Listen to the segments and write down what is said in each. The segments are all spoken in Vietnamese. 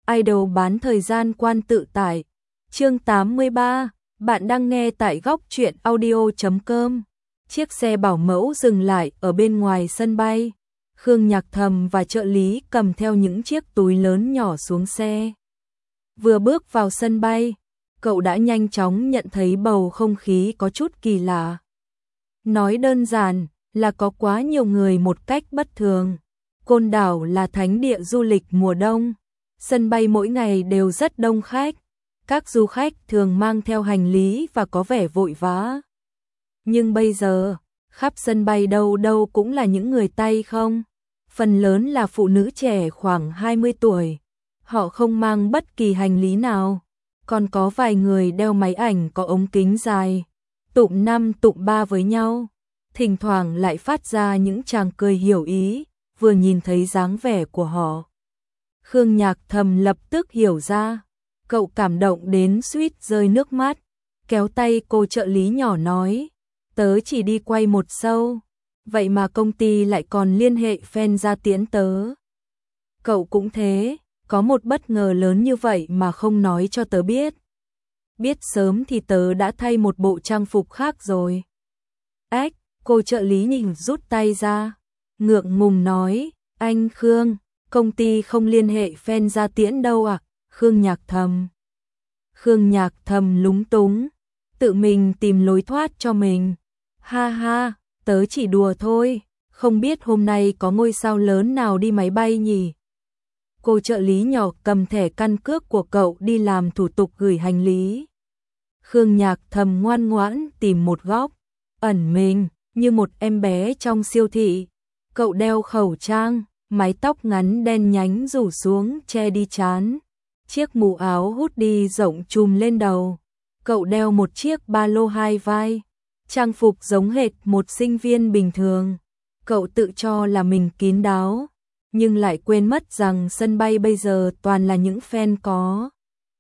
idol bán thời gian quan tự tải. Chương 83, bạn đang nghe tại góc truyện audio.com. Chiếc xe bảo mẫu dừng lại ở bên ngoài sân bay. Khương Nhạc Thầm và trợ lý cầm theo những chiếc túi lớn nhỏ xuống xe. Vừa bước vào sân bay, cậu đã nhanh chóng nhận thấy bầu không khí có chút kỳ lạ. Nói đơn giản là có quá nhiều người một cách bất thường. Côn Đảo là thánh địa du lịch mùa đông. Sân bay mỗi ngày đều rất đông khách. Các du khách thường mang theo hành lý và có vẻ vội vã. Nhưng bây giờ, khắp sân bay đâu đâu cũng là những người Tây không. Phần lớn là phụ nữ trẻ khoảng 20 tuổi. Họ không mang bất kỳ hành lý nào. Còn có vài người đeo máy ảnh có ống kính dài. Tụm 5 tụm 3 với nhau. Thỉnh thoảng lại phát ra những tràng cười hiểu ý, vừa nhìn thấy dáng vẻ của họ. Khương Nhạc Thầm lập tức hiểu ra. Cậu cảm động đến suýt rơi nước mắt. Kéo tay cô trợ lý nhỏ nói. Tớ chỉ đi quay một show. Vậy mà công ty lại còn liên hệ fan ra tiễn tớ. Cậu cũng thế, có một bất ngờ lớn như vậy mà không nói cho tớ biết. Biết sớm thì tớ đã thay một bộ trang phục khác rồi. Ách, cô trợ lý nhìn rút tay ra. Ngượng ngùng nói, anh Khương, công ty không liên hệ fan ra tiễn đâu à? Khương Nhạc Thầm. Khương Nhạc Thầm lúng túng, tự mình tìm lối thoát cho mình. Ha ha, tớ chỉ đùa thôi, không biết hôm nay có ngôi sao lớn nào đi máy bay nhỉ? Cô trợ lý nhỏ cầm thẻ căn cước của cậu đi làm thủ tục gửi hành lý. Khương Nhạc Thầm ngoan ngoãn tìm một góc, ẩn mình như một em bé trong siêu thị. Cậu đeo khẩu trang, mái tóc ngắn đen nhánh rủ xuống che đi trán. Chiếc mũ áo hoodie rộng trùm lên đầu. Cậu đeo một chiếc ba lô hai vai. Trang phục giống hệt một sinh viên bình thường. Cậu tự cho là mình kín đáo, nhưng lại quên mất rằng sân bay bây giờ toàn là những fan có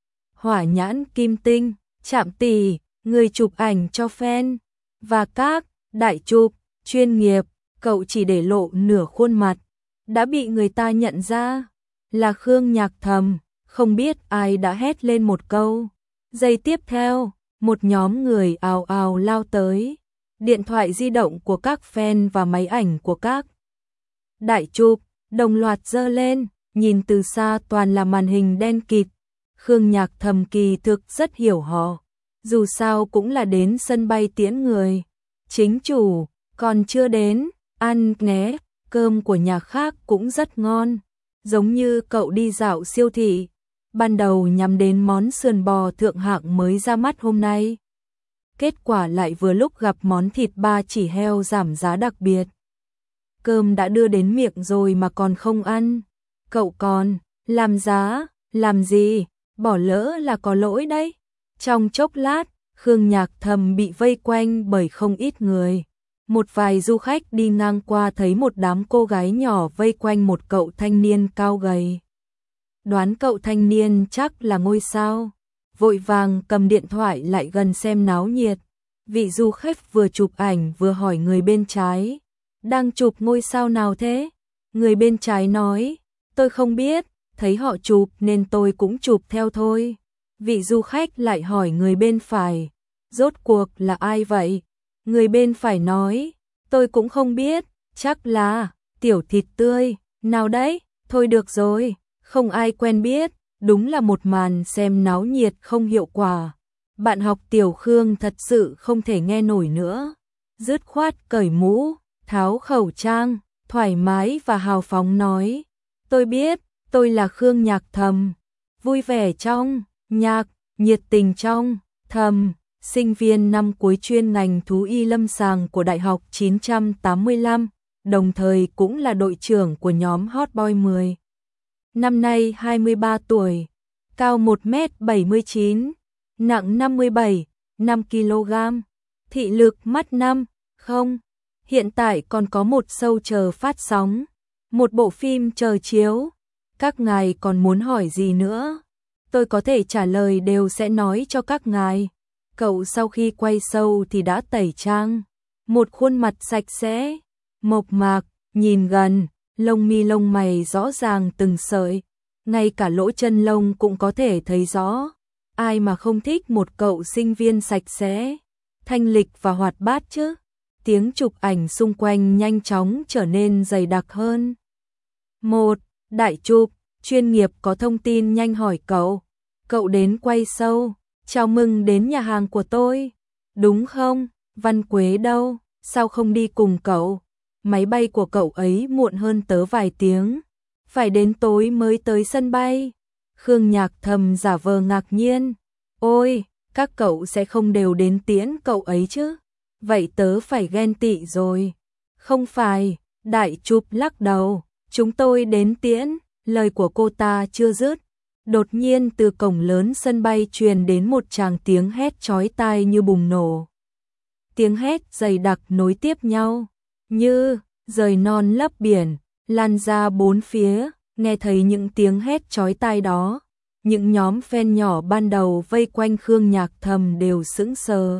hỏa nhãn kim tinh, chạm tì, người chụp ảnh cho fan, và các đại chụp chuyên nghiệp. Cậu chỉ để lộ nửa khuôn mặt, đã bị người ta nhận ra là Khương Nhạc Thầm. Không biết ai đã hét lên một câu. Giây tiếp theo, một nhóm người ào ào lao tới. Điện thoại di động của các fan và máy ảnh của các đại chụp đồng loạt giơ lên, nhìn từ xa toàn là màn hình đen kịt. Khương Nhạc Thầm kỳ thực rất hiểu họ, dù sao cũng là đến sân bay tiễn người. Chính chủ còn chưa đến, ăn nhé, cơm của nhà khác cũng rất ngon. Giống như cậu đi dạo siêu thị, ban đầu nhắm đến món sườn bò thượng hạng mới ra mắt hôm nay. Kết quả lại vừa lúc gặp món thịt ba chỉ heo giảm giá đặc biệt. Cơm đã đưa đến miệng rồi mà còn không ăn. Cậu còn làm giá, làm gì, bỏ lỡ là có lỗi đấy. Trong chốc lát, Khương Nhạc Thầm bị vây quanh bởi không ít người. Một vài du khách đi ngang qua thấy một đám cô gái nhỏ vây quanh một cậu thanh niên cao gầy. Đoán cậu thanh niên chắc là ngôi sao, vội vàng cầm điện thoại lại gần xem náo nhiệt. Vị du khách vừa chụp ảnh vừa hỏi người bên trái, đang chụp ngôi sao nào thế? Người bên trái nói, tôi không biết, thấy họ chụp nên tôi cũng chụp theo thôi. Vị du khách lại hỏi người bên phải, rốt cuộc là ai vậy? Người bên phải nói, tôi cũng không biết, chắc là Tiểu Thịt Tươi, nào đấy, thôi được rồi, không ai quen biết, đúng là một màn xem náo nhiệt không hiệu quả. Bạn học Tiểu Khương thật sự không thể nghe nổi nữa, dứt khoát cởi mũ, tháo khẩu trang, thoải mái và hào phóng nói, tôi biết, tôi là Khương Nhạc Thầm, vui vẻ trong nhạc, nhiệt tình trong thầm. Sinh viên năm cuối chuyên ngành thú y lâm sàng của Đại học 985, đồng thời cũng là đội trưởng của nhóm Hot Boy 10. Năm nay 23 tuổi, cao 1m79, nặng 57, 5 kg, thị lực mắt 5, không. Hiện tại còn có một show chờ phát sóng, một bộ phim chờ chiếu. Các ngài còn muốn hỏi gì nữa? Tôi có thể trả lời đều sẽ nói cho các ngài. Cậu sau khi quay show thì đã tẩy trang, một khuôn mặt sạch sẽ, mộc mạc, nhìn gần, lông mi lông mày rõ ràng từng sợi. ngay cả lỗ chân lông cũng có thể thấy rõ. Ai mà không thích một cậu sinh viên sạch sẽ, thanh lịch và hoạt bát chứ? Tiếng chụp ảnh xung quanh nhanh chóng trở nên dày đặc hơn. Một đại chụp chuyên nghiệp có thông tin nhanh hỏi cậu. Cậu đến quay show, chào mừng đến nhà hàng của tôi. Đúng không? Văn Quế đâu? Sao không đi cùng cậu? Máy bay của cậu ấy muộn hơn tớ vài tiếng. Phải đến tối mới tới sân bay. Khương Nhạc Thầm giả vờ ngạc nhiên. Ôi, các cậu sẽ không đều đến tiễn cậu ấy chứ? Vậy tớ phải ghen tị rồi. Không phải, đại chụp lắc đầu. Chúng tôi đến tiễn. Lời của cô ta chưa dứt. Đột nhiên từ cổng lớn sân bay truyền đến một tràng tiếng hét chói tai như bùng nổ. Tiếng hét dày đặc nối tiếp nhau, như rời non lấp biển, lan ra bốn phía. Nghe thấy những tiếng hét chói tai đó, những nhóm fan nhỏ ban đầu vây quanh Khương Nhạc Thầm đều sững sờ.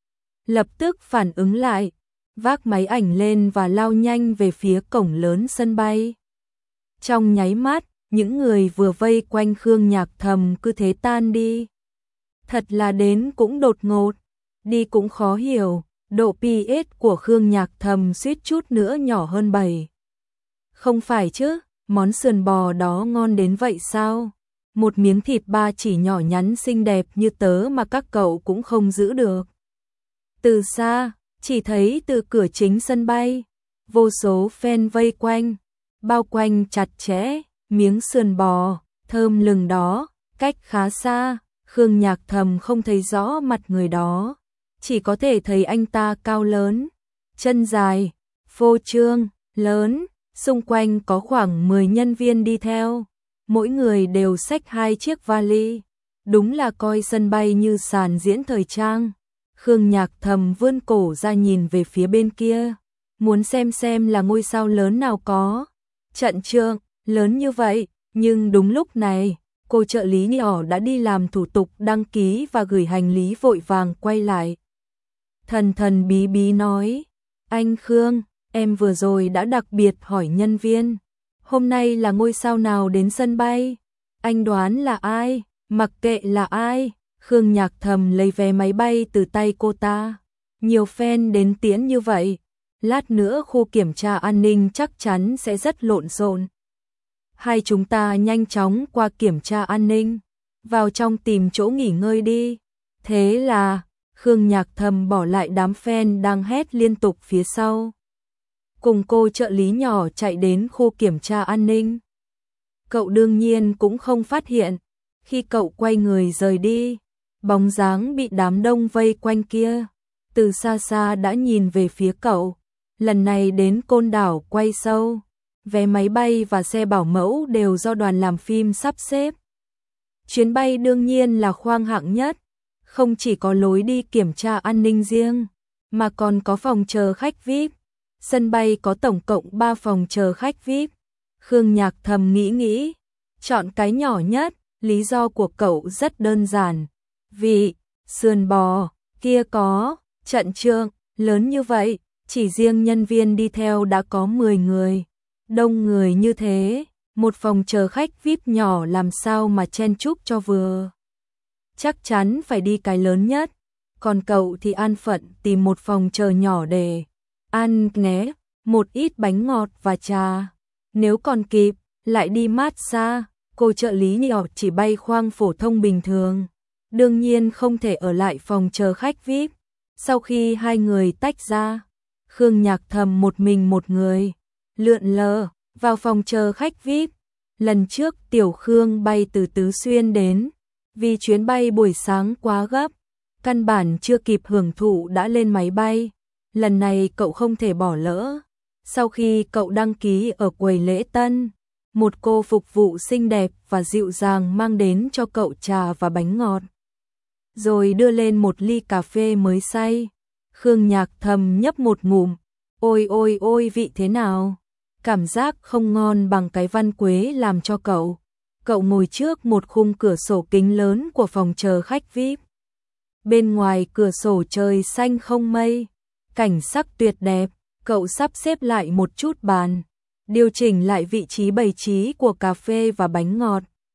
Lập tức phản ứng lại, vác máy ảnh lên và lao nhanh về phía cổng lớn sân bay. Trong nháy mắt, những người vừa vây quanh Khương Nhạc Thầm cứ thế tan đi. Thật là đến cũng đột ngột, đi cũng khó hiểu, độ pH của Khương Nhạc Thầm suýt chút nữa nhỏ hơn 7. Không phải chứ, món sườn bò đó ngon đến vậy sao? Một miếng thịt ba chỉ nhỏ nhắn xinh đẹp như tớ mà các cậu cũng không giữ được. Từ xa, chỉ thấy từ cửa chính sân bay, vô số fan vây quanh, bao quanh chặt chẽ. Miếng sườn bò, thơm lừng đó, cách khá xa, Khương Nhạc Thầm không thấy rõ mặt người đó, chỉ có thể thấy anh ta cao lớn, chân dài, phô trương, lớn, xung quanh có khoảng 10 nhân viên đi theo, mỗi người đều xách 2 chiếc vali, đúng là coi sân bay như sàn diễn thời trang. Khương Nhạc Thầm vươn cổ ra nhìn về phía bên kia, muốn xem là ngôi sao lớn nào có trận trượng lớn như vậy, nhưng đúng lúc này, cô trợ lý nhỏ đã đi làm thủ tục đăng ký và gửi hành lý vội vàng quay lại. Thần thần bí bí nói, anh Khương, em vừa rồi đã đặc biệt hỏi nhân viên, hôm nay là ngôi sao nào đến sân bay? Anh đoán là ai? Mặc kệ là ai, Khương Nhạc Thầm lấy vé máy bay từ tay cô ta. Nhiều fan đến tiễn như vậy, lát nữa khu kiểm tra an ninh chắc chắn sẽ rất lộn xộn. Hai chúng ta nhanh chóng qua kiểm tra an ninh, vào trong tìm chỗ nghỉ ngơi đi. Thế là, Khương Nhạc Thầm bỏ lại đám fan đang hét liên tục phía sau. Cùng cô trợ lý nhỏ chạy đến khu kiểm tra an ninh. Cậu đương nhiên cũng không phát hiện, khi cậu quay người rời đi, bóng dáng bị đám đông vây quanh kia, từ xa xa đã nhìn về phía cậu. Lần này đến Côn Đảo quay show. Vé máy bay và xe bảo mẫu đều do đoàn làm phim sắp xếp. Chuyến bay đương nhiên là khoang hạng nhất, không chỉ có lối đi kiểm tra an ninh riêng, mà còn có phòng chờ khách VIP. Sân bay có tổng cộng 3 phòng chờ khách VIP. Khương Nhạc Thầm nghĩ, chọn cái nhỏ nhất, lý do của cậu rất đơn giản. Vì, sườn bò, kia có, trận trượng, lớn như vậy, chỉ riêng nhân viên đi theo đã có 10 người. Đông người như thế, một phòng chờ khách VIP nhỏ làm sao mà chen chúc cho vừa. Chắc chắn phải đi cái lớn nhất, còn cậu thì an phận tìm một phòng chờ nhỏ để ăn nhé, một ít bánh ngọt và trà. Nếu còn kịp, lại đi massage. Cô trợ lý nhỏ chỉ bay khoang phổ thông bình thường, đương nhiên không thể ở lại phòng chờ khách VIP. Sau khi hai người tách ra, Khương Nhạc Thầm một mình một người lượn lờ vào phòng chờ khách VIP. Lần trước Tiểu Khương bay từ Tứ Xuyên đến, vì chuyến bay buổi sáng quá gấp, căn bản chưa kịp hưởng thụ đã lên máy bay. Lần này cậu không thể bỏ lỡ. Sau khi cậu đăng ký ở quầy lễ tân, một cô phục vụ xinh đẹp và dịu dàng mang đến cho cậu trà và bánh ngọt, rồi đưa lên một ly cà phê mới xay. Khương Nhạc Thầm nhấp một ngụm, ôi vị thế nào? Cảm giác không ngon bằng cái Văn Quế làm cho cậu. Cậu ngồi trước một khung cửa sổ kính lớn của phòng chờ khách VIP. Bên ngoài cửa sổ trời xanh không mây, cảnh sắc tuyệt đẹp. Cậu sắp xếp lại một chút bàn, điều chỉnh lại vị trí bày trí của cà phê và bánh ngọt,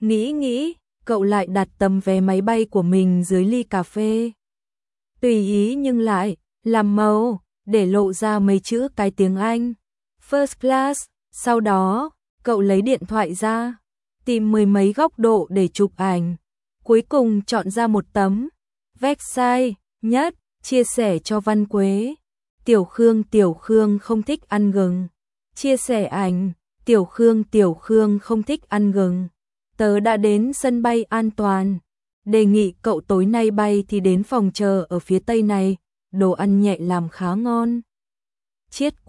Nghĩ, cậu lại đặt tấm vé máy bay của mình dưới ly cà phê. Tùy ý nhưng lại làm màu, để lộ ra mấy chữ cái tiếng Anh. First class, sau đó, cậu lấy điện thoại ra, tìm mười mấy góc độ để chụp ảnh. Cuối cùng chọn ra một tấm. Vexai nhất, chia sẻ cho Văn Quế. Tiểu Khương không thích ăn gừng. Chia sẻ ảnh, Tiểu Khương không thích ăn gừng. Tớ đã đến sân bay an toàn. Đề nghị cậu tối nay bay thì đến phòng chờ ở phía tây này, đồ ăn nhẹ làm khá ngon. Chiết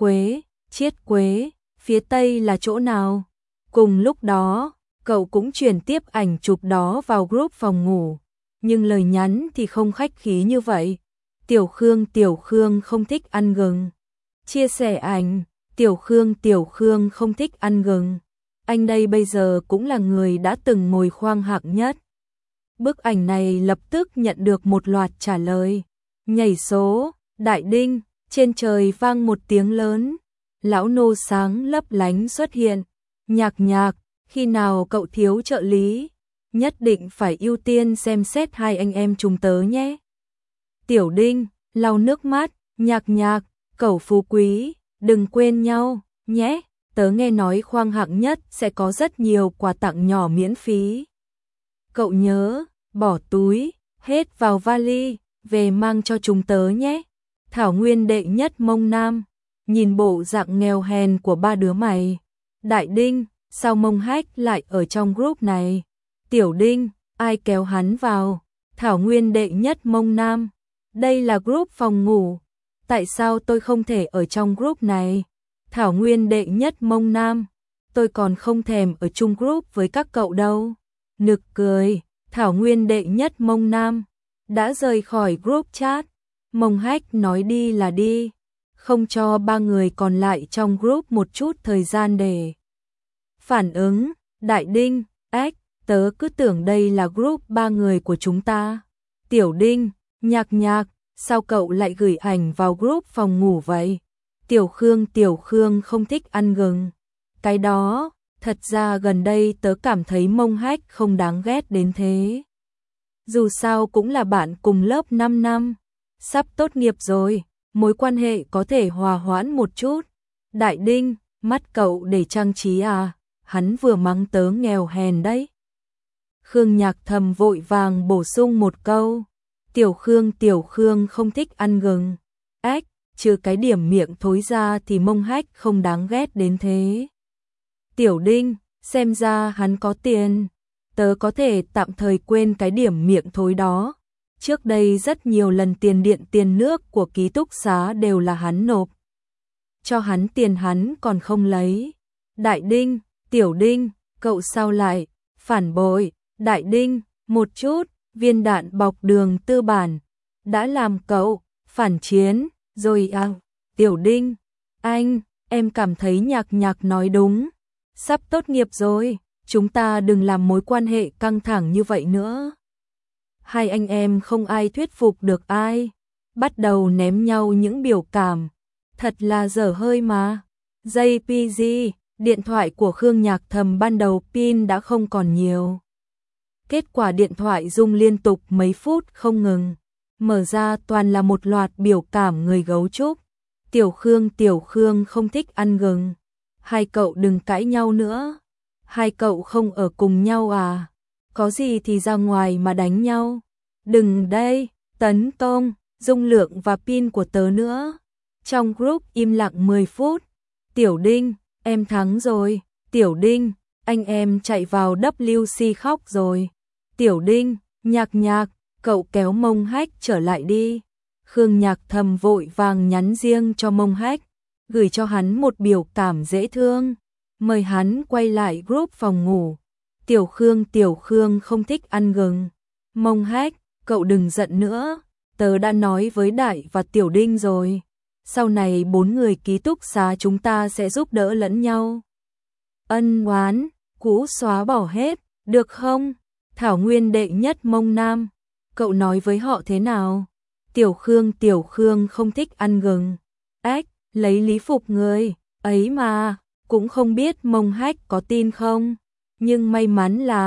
Quế, phía tây là chỗ nào? Cùng lúc đó, cậu cũng chuyển tiếp ảnh chụp đó vào group phòng ngủ, nhưng lời nhắn thì không khách khí như vậy. Tiểu Khương không thích ăn gừng. Chia sẻ ảnh, Tiểu Khương không thích ăn gừng. Anh đây bây giờ cũng là người đã từng ngồi khoang hạng nhất. Bức ảnh này lập tức nhận được một loạt trả lời. Nhảy số, Đại Đinh, trên trời vang một tiếng lớn. Lão nô sáng lấp lánh xuất hiện. Nhạc, khi nào cậu thiếu trợ lý, nhất định phải ưu tiên xem xét hai anh em chúng tớ nhé. Tiểu Đinh, lau nước mắt, nhạc, cẩu phú quý, đừng quên nhau, nhé. Tớ nghe nói khoang hạng nhất sẽ có rất nhiều quà tặng nhỏ miễn phí. Cậu nhớ, bỏ túi, hết vào vali, về mang cho chúng tớ nhé. Thảo Nguyên đệ nhất Mông Nam, nhìn bộ dạng nghèo hèn của ba đứa mày. Đại Đinh, sao Mông Hách lại ở trong group này? Tiểu Đinh, ai kéo hắn vào? Thảo Nguyên đệ nhất Mông Nam, đây là group phòng ngủ. Tại sao tôi không thể ở trong group này? Thảo Nguyên đệ nhất Mông Nam, tôi còn không thèm ở chung group với các cậu đâu. Nực cười, Thảo Nguyên đệ nhất Mông Nam đã rời khỏi group chat. Mông Hách nói đi là đi, không cho ba người còn lại trong group một chút thời gian để phản ứng. Đại Đinh, tớ cứ tưởng đây là group ba người của chúng ta. Tiểu Đinh, nhạc, sao cậu lại gửi ảnh vào group phòng ngủ vậy? Tiểu Khương không thích ăn gừng. Cái đó, thật ra gần đây tớ cảm thấy Mông Hách không đáng ghét đến thế. Dù sao cũng là bạn cùng lớp 5 năm, sắp tốt nghiệp rồi, mối quan hệ có thể hòa hoãn một chút. Đại Đinh, mắt cậu để trang trí à? Hắn vừa mắng tớ nghèo hèn đấy. Khương Nhạc Thầm vội vàng bổ sung một câu. Tiểu Khương không thích ăn gừng. Trừ cái điểm miệng thối ra thì Mông Hách không đáng ghét đến thế. Tiểu Đinh, xem ra hắn có tiền. Tớ có thể tạm thời quên cái điểm miệng thối đó. Trước đây rất nhiều lần tiền điện tiền nước của ký túc xá đều là hắn nộp. Cho hắn tiền hắn còn không lấy. Đại Đinh, Tiểu Đinh, cậu sao lại phản bội? Đại Đinh, một chút, viên đạn bọc đường tư bản đã làm cậu phản chiến rồi à? Tiểu Đinh, em cảm thấy nhạc nói đúng. Sắp tốt nghiệp rồi, chúng ta đừng làm mối quan hệ căng thẳng như vậy nữa. Hai anh em không ai thuyết phục được ai, bắt đầu ném nhau những biểu cảm. Thật là dở hơi mà. JPG, điện thoại của Khương Nhạc Thầm ban đầu pin đã không còn nhiều. Kết quả điện thoại rung liên tục mấy phút không ngừng. Mở ra toàn là một loạt biểu cảm người gấu trúc. Tiểu Khương không thích ăn gừng. Hai cậu đừng cãi nhau nữa. Hai cậu không ở cùng nhau à? Có gì thì ra ngoài mà đánh nhau. Đừng đây, tấn công, dung lượng và pin của tớ nữa. Trong group im lặng 10 phút. Tiểu Đinh, em thắng rồi. Tiểu Đinh, anh em chạy vào WC khóc rồi. Tiểu Đinh, nhạc, cậu kéo Mông Hách trở lại đi. Khương Nhạc Thầm vội vàng nhắn riêng cho Mông Hách, gửi cho hắn một biểu cảm dễ thương, mời hắn quay lại group phòng ngủ. Tiểu Khương không thích ăn gừng. Mông Hách, cậu đừng giận nữa, tớ đã nói với Đại và Tiểu Đinh rồi. Sau này 4 người ký túc xá chúng ta sẽ giúp đỡ lẫn nhau. Ân oán, cũ xóa bỏ hết, được không? Thảo Nguyên đệ nhất Mông Nam, cậu nói với họ thế nào? Tiểu Khương không thích ăn gừng. Lấy lý phục người, ấy mà, cũng không biết Mông Hách có tin không? Nhưng may mắn là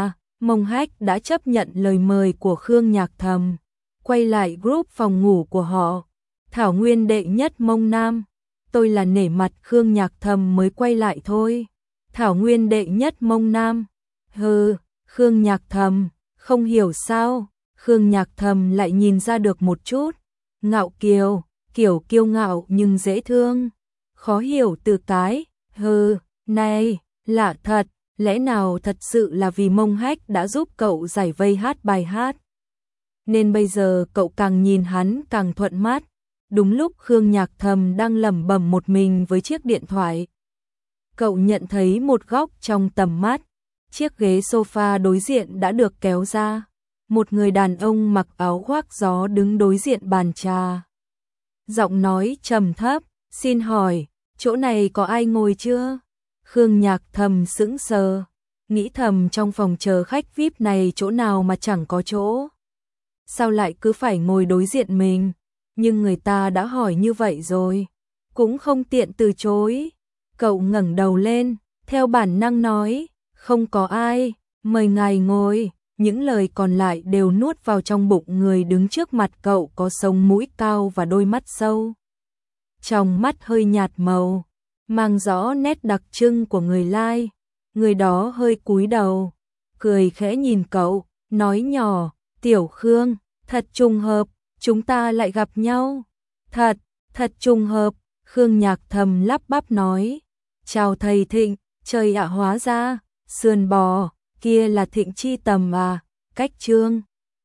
Mông Hách đã chấp nhận lời mời của Khương Nhạc Thầm, quay lại group phòng ngủ của họ. Thảo Nguyên đệ nhất Mông Nam, tôi là nể mặt Khương Nhạc Thầm mới quay lại thôi. Thảo Nguyên đệ nhất Mông Nam, hừ, Khương Nhạc Thầm, không hiểu sao, Khương Nhạc Thầm lại nhìn ra được một chút. Ngạo kiều, kiểu kiêu ngạo nhưng dễ thương. Khó hiểu từ cái, hừ, này, lạ thật, lẽ nào thật sự là vì Mông Hách đã giúp cậu giải vây hát bài hát. Nên bây giờ cậu càng nhìn hắn càng thuận mắt. Đúng lúc Khương Nhạc Thầm đang lẩm bẩm một mình với chiếc điện thoại, cậu nhận thấy một góc trong tầm mắt, chiếc ghế sofa đối diện đã được kéo ra. Một người đàn ông mặc áo khoác gió đứng đối diện bàn trà. Giọng nói trầm thấp, xin hỏi, chỗ này có ai ngồi chưa? Khương Nhạc Thầm sững sờ, nghĩ thầm trong phòng chờ khách VIP này chỗ nào mà chẳng có chỗ. Sao lại cứ phải ngồi đối diện mình? Nhưng người ta đã hỏi như vậy rồi, cũng không tiện từ chối. Cậu ngẩng đầu lên, theo bản năng nói, không có ai, mời ngài ngồi. Những lời còn lại đều nuốt vào trong bụng người đứng trước mặt cậu, có sống mũi cao và đôi mắt sâu. Trong mắt hơi nhạt màu, mang rõ nét đặc trưng của người Lai. Người đó hơi cúi đầu, cười khẽ nhìn cậu, nói nhỏ, Tiểu Khương, thật trùng hợp, chúng ta lại gặp nhau. Thật trùng hợp, Khương Nhạc Thầm lắp bắp nói. Chào thầy Thịnh, trời ạ, hóa ra, sườn bò, kia là Thịnh Chi Tầm à, cách Trương